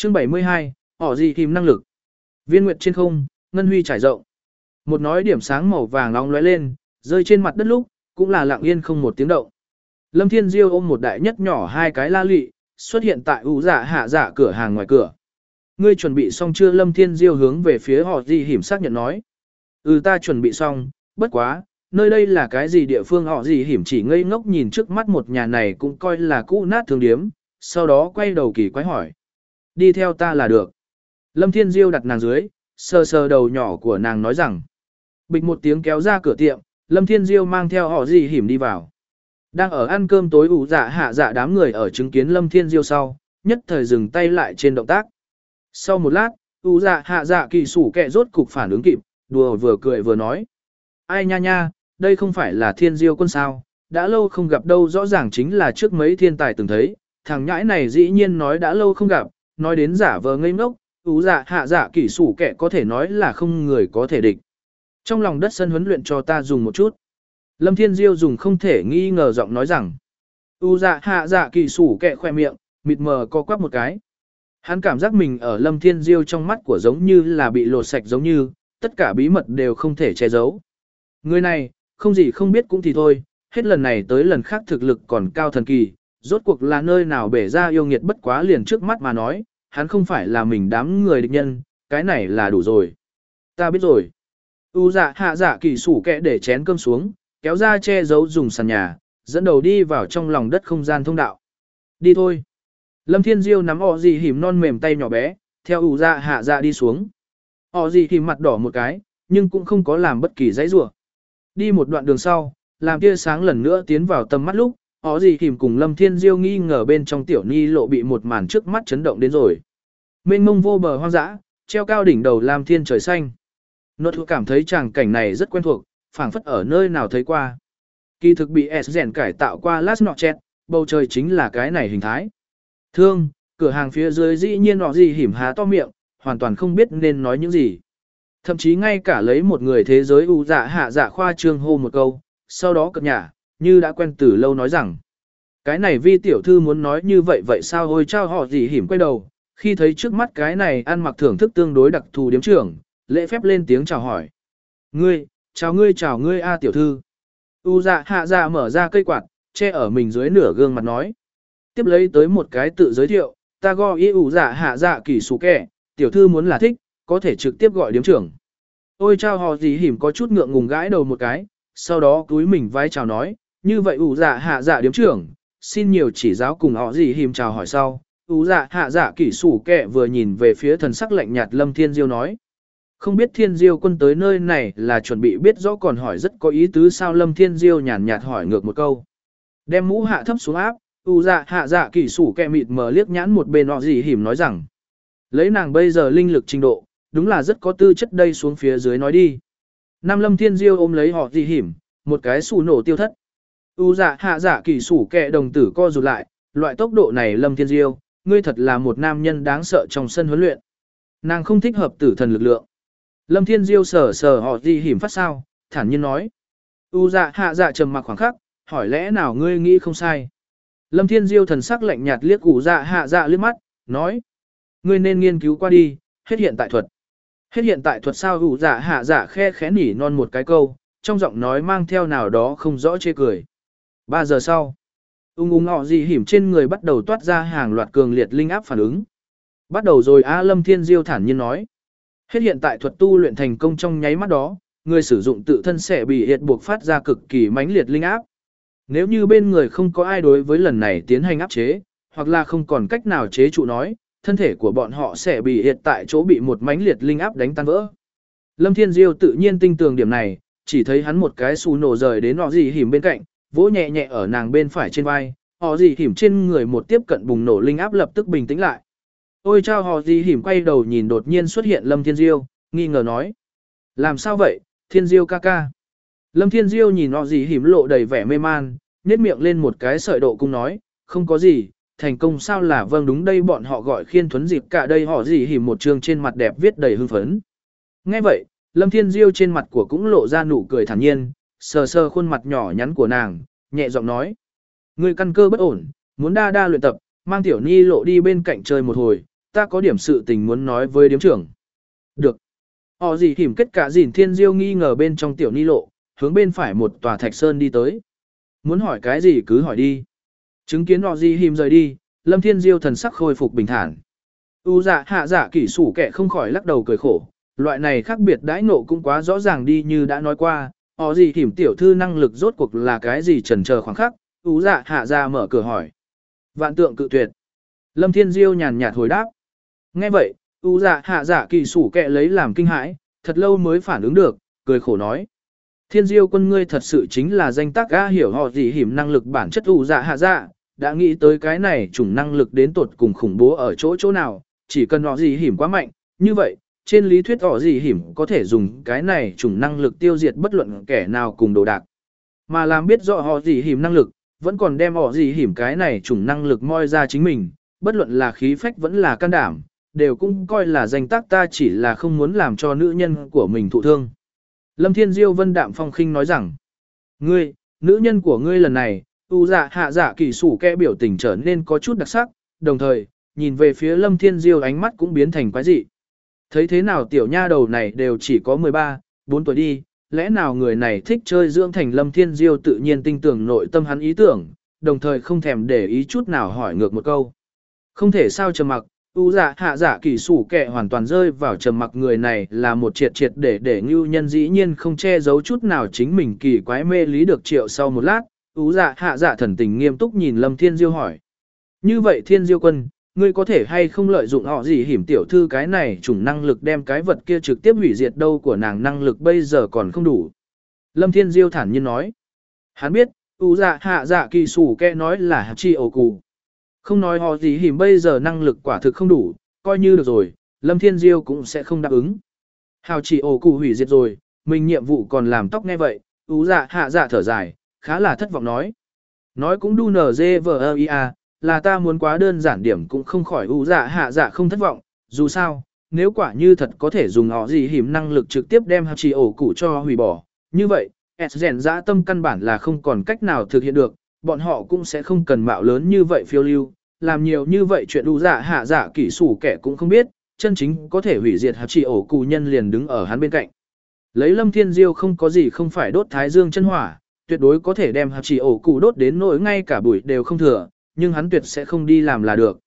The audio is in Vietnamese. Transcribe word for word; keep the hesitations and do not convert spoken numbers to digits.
Chương bảy mươi hai, họ gì kìm năng lực. Viên nguyệt trên không, ngân huy trải rộng. Một nói điểm sáng màu vàng nóng lóe lên, rơi trên mặt đất lúc, cũng là lặng yên không một tiếng động. Lâm Thiên Diêu ôm một đại nhất nhỏ hai cái la lị, xuất hiện tại ủ dạ hạ dạ cửa hàng ngoài cửa. Ngươi chuẩn bị xong chưa? Lâm Thiên Diêu hướng về phía họ gì hiểm xác nhận nói. Ừ, ta chuẩn bị xong, bất quá, nơi đây là cái gì địa phương? Họ gì hiểm chỉ ngây ngốc nhìn trước mắt một nhà này cũng coi là cũ nát thương điếm, sau đó quay đầu kỳ quái hỏi. Đi theo ta là được. Lâm Thiên Diêu đặt nàng dưới, sờ sờ đầu nhỏ của nàng nói rằng. Bịch một tiếng kéo ra cửa tiệm, Lâm Thiên Diêu mang theo họ gì hiểm đi vào. Đang ở ăn cơm tối ủ dạ hạ dạ đám người ở chứng kiến Lâm Thiên Diêu sau, nhất thời dừng tay lại trên động tác. Sau một lát, ủ dạ hạ dạ kỳ sủ kẹ rốt cục phản ứng kịp, đùa vừa cười vừa nói. Ai nha nha, đây không phải là Thiên Diêu quân sao, đã lâu không gặp đâu, rõ ràng chính là trước mấy thiên tài từng thấy, thằng nhãi này dĩ nhiên nói đã lâu không gặp, nói đến giả vờ ngây ngốc, ủ dạ hạ dạ kỳ sủ kẹ có thể nói là không người có thể địch. Trong lòng đất sân huấn luyện cho ta dùng một chút. Lâm Thiên Diêu dùng không thể nghi ngờ giọng nói rằng. U dạ hạ dạ kỳ sủ kẹ khoe miệng, mịt mờ co quắp một cái. Hắn cảm giác mình ở Lâm Thiên Diêu trong mắt của giống như là bị lột sạch giống như, tất cả bí mật đều không thể che giấu. Người này, không gì không biết cũng thì thôi, hết lần này tới lần khác thực lực còn cao thần kỳ, rốt cuộc là nơi nào bể ra yêu nghiệt bất quá liền trước mắt mà nói, hắn không phải là mình đám người địch nhân, cái này là đủ rồi. Ta biết rồi. U dạ hạ dạ kỳ sủ kẹ để chén cơm xuống, kéo ra che giấu dùng sàn nhà, dẫn đầu đi vào trong lòng đất không gian thông đạo. Đi thôi. Lâm Thiên Diêu nắm họ gì hìm non mềm tay nhỏ bé, theo ủ dạ hạ dạ đi xuống. Họ gì hìm mặt đỏ một cái, nhưng cũng không có làm bất kỳ dãy rủa. Đi một đoạn đường sau, làm tia sáng lần nữa tiến vào tầm mắt lúc, họ gì hìm cùng Lâm Thiên Diêu nghi ngờ bên trong tiểu ni lộ bị một màn trước mắt chấn động đến rồi. Mênh mông vô bờ hoang dã, treo cao đỉnh đầu làm thiên trời xanh. Nốt thuộc cảm thấy tràng cảnh này rất quen thuộc, phảng phất ở nơi nào thấy qua. Kỳ thực bị S rèn cải tạo qua Last Notchet, bầu trời chính là cái này hình thái. Thương, cửa hàng phía dưới dĩ nhiên họ gì hiểm há to miệng, hoàn toàn không biết nên nói những gì. Thậm chí ngay cả lấy một người thế giới u dạ hạ dạ khoa trương hô một câu, sau đó cập nhả, như đã quen từ lâu nói rằng. Cái này vi tiểu thư muốn nói như vậy vậy sao? Ôi trao họ gì hiểm quay đầu, khi thấy trước mắt cái này ăn mặc thưởng thức tương đối đặc thù điếm trưởng, lễ phép lên tiếng chào hỏi. Ngươi, chào ngươi chào ngươi a tiểu thư. U dạ hạ dạ mở ra cây quạt, che ở mình dưới nửa gương mặt nói. Tiếp lấy tới một cái tự giới thiệu, ta gọi ý u dạ hạ dạ kỳ sủ kẹ, tiểu thư muốn là thích, có thể trực tiếp gọi điếm trưởng. Ôi chào họ gì hiểm có chút ngượng ngùng gãi đầu một cái, sau đó túi mình vai chào nói, như vậy u dạ hạ dạ điếm trưởng, xin nhiều chỉ giáo cùng họ gì hiểm chào hỏi sau. U dạ hạ dạ kỳ sủ kẹ vừa nhìn về phía thần sắc lạnh nhạt Lâm Thiên Diêu nói. Không biết Thiên Diêu quân tới nơi này là chuẩn bị biết rõ còn hỏi rất có ý tứ sao? Lâm Thiên Diêu nhàn nhạt hỏi ngược một câu. Đem mũ hạ thấp xuống áp, u dạ hạ dạ kỳ sủ kẹ mịt mờ liếc nhãn một bên họ gì hiểm nói rằng. Lấy nàng bây giờ linh lực trình độ, đúng là rất có tư chất đây xuống phía dưới nói đi. Nam Lâm Thiên Diêu ôm lấy họ gì hiểm, một cái xù nổ tiêu thất. U dạ hạ dạ kỳ sủ kẹ đồng tử co rụt lại, loại tốc độ này Lâm Thiên Diêu, ngươi thật là một nam nhân đáng sợ trong sân huấn luyện. Nàng không thích hợp tử thần lực lượng. Lâm Thiên Diêu sờ sờ họ gì hiểm phát sao, thản nhiên nói. U dạ hạ dạ trầm mặc khoảng khắc, hỏi lẽ nào ngươi nghĩ không sai. Lâm Thiên Diêu thần sắc lạnh nhạt liếc U dạ hạ dạ liếc mắt, nói. Ngươi nên nghiên cứu qua đi, hết hiện tại thuật. Hết hiện tại thuật sao? U dạ hạ dạ khe khẽ nỉ non một cái câu, trong giọng nói mang theo nào đó không rõ chê cười. Ba giờ sau, ung ung họ gì hiểm trên người bắt đầu toát ra hàng loạt cường liệt linh áp phản ứng. Bắt đầu rồi a Lâm Thiên Diêu thản nhiên nói. Hết hiện tại thuật tu luyện thành công trong nháy mắt đó, người sử dụng tự thân sẽ bị hiện buộc phát ra cực kỳ mãnh liệt linh áp. Nếu như bên người không có ai đối với lần này tiến hành áp chế, hoặc là không còn cách nào chế trụ nói, thân thể của bọn họ sẽ bị hiện tại chỗ bị một mãnh liệt linh áp đánh tan vỡ. Lâm Thiên Diêu tự nhiên tinh tường điểm này, chỉ thấy hắn một cái xù nổ rời đến họ gì hiểm bên cạnh, vỗ nhẹ nhẹ ở nàng bên phải trên vai, họ gì hiểm trên người một tiếp cận bùng nổ linh áp lập tức bình tĩnh lại. Ôi chao họ gì hiểm quay đầu nhìn đột nhiên xuất hiện Lâm Thiên Diêu, nghi ngờ nói. Làm sao vậy, Thiên Diêu ca ca? Lâm Thiên Diêu nhìn họ gì hiểm lộ đầy vẻ mê man, nhếch miệng lên một cái sợi độ cung nói, không có gì, thành công sao là vâng đúng đây bọn họ gọi khiên thuấn dịp cả đây họ gì hiểm một trường trên mặt đẹp viết đầy hưng phấn. Nghe vậy, Lâm Thiên Diêu trên mặt của cũng lộ ra nụ cười thản nhiên, sờ sờ khuôn mặt nhỏ nhắn của nàng, nhẹ giọng nói. Người căn cơ bất ổn, muốn đa đa luyện tập, mang tiểu ni lộ đi bên cạnh chơi một hồi, ta có điểm sự tình muốn nói với điếm trưởng. Được. Họ gì hiểm kết cả dìn thiên diêu nghi ngờ bên trong tiểu ni lộ, hướng bên phải một tòa thạch sơn đi tới. Muốn hỏi cái gì cứ hỏi đi. Chứng kiến họ gì hiểm rời đi, Lâm Thiên Diêu thần sắc khôi phục bình thản. U dạ hạ dạ kỷ sủ kẻ không khỏi lắc đầu cười khổ, loại này khác biệt đãi ngộ cũng quá rõ ràng đi như đã nói qua, họ gì hiểm tiểu thư năng lực rốt cuộc là cái gì chần chờ khoảng khắc, U dạ hạ dạ mở cửa hỏi. Vạn tượng cự tuyệt. Lâm Thiên Diêu nhàn nhạt hồi đáp. Nghe vậy, U dạ hạ dạ kỳ sủ kẹ lấy làm kinh hãi, thật lâu mới phản ứng được, cười khổ nói. Thiên Diêu quân ngươi thật sự chính là danh tác ga hiểu họ gì hiểm năng lực bản chất U dạ hạ dạ, đã nghĩ tới cái này chủng năng lực đến tột cùng khủng bố ở chỗ chỗ nào, chỉ cần họ gì hiểm quá mạnh, như vậy, trên lý thuyết họ gì hiểm có thể dùng cái này chủng năng lực tiêu diệt bất luận kẻ nào cùng đồ đạc. Mà làm biết rõ họ gì hiểm năng lực, vẫn còn đem họ gì hiểm cái này chủng năng lực moi ra chính mình, bất luận là khí phách vẫn là can đảm, đều cũng coi là danh tác ta chỉ là không muốn làm cho nữ nhân của mình thụ thương. Lâm Thiên Diêu vân đạm phong khinh nói rằng, ngươi, nữ nhân của ngươi lần này, U dạ hạ dạ kỳ sủ kẽ biểu tình trở nên có chút đặc sắc, đồng thời, nhìn về phía Lâm Thiên Diêu ánh mắt cũng biến thành quái dị. Thấy thế nào tiểu nha đầu này đều chỉ có mười ba, bốn tuổi đi, lẽ nào người này thích chơi dưỡng thành Lâm Thiên Diêu tự nhiên tin tưởng nội tâm hắn ý tưởng, đồng thời không thèm để ý chút nào hỏi ngược một câu. Không thể sao trầm mặc, U dạ hạ dạ kỳ sủ kẹ hoàn toàn rơi vào trầm mặc, người này là một triệt triệt để để ngưu nhân dĩ nhiên không che giấu chút nào chính mình kỳ quái mê lý được triệu sau một lát, U dạ hạ dạ thần tình nghiêm túc nhìn Lâm Thiên Diêu hỏi. Như vậy Thiên Diêu quân, ngươi có thể hay không lợi dụng họ gì hiểm tiểu thư cái này chủng năng lực đem cái vật kia trực tiếp hủy diệt đâu của nàng năng lực bây giờ còn không đủ. Lâm Thiên Diêu thản nhiên nói. Hắn biết, U dạ hạ dạ kỳ sủ kẹ nói là hạt chi ổ cụ. Không nói họ gì hiểm bây giờ năng lực quả thực không đủ, coi như được rồi, Lâm Thiên Diêu cũng sẽ không đáp ứng. Hào chỉ ổ cụ hủy diệt rồi, mình nhiệm vụ còn làm tóc nghe vậy, Ú dạ hạ dạ thở dài, khá là thất vọng nói. Nói cũng đu nờ dê vờ ia, là ta muốn quá đơn giản điểm cũng không khỏi Ú dạ hạ dạ không thất vọng, dù sao, nếu quả như thật có thể dùng họ gì hiểm năng lực trực tiếp đem hào chỉ ổ cụ cho hủy bỏ, như vậy, S rèn dã tâm căn bản là không còn cách nào thực hiện được. Bọn họ cũng sẽ không cần mạo lớn như vậy phiêu lưu, làm nhiều như vậy chuyện đủ dạ hạ dạ kỹ sủ kẻ cũng không biết, chân chính có thể hủy diệt hạt chỉ ổ cụ nhân liền đứng ở hắn bên cạnh. Lấy Lâm Thiên Diêu không có gì không phải đốt thái dương chân hỏa, tuyệt đối có thể đem hạt chỉ ổ cụ đốt đến nỗi ngay cả bụi đều không thừa, nhưng hắn tuyệt sẽ không đi làm là được.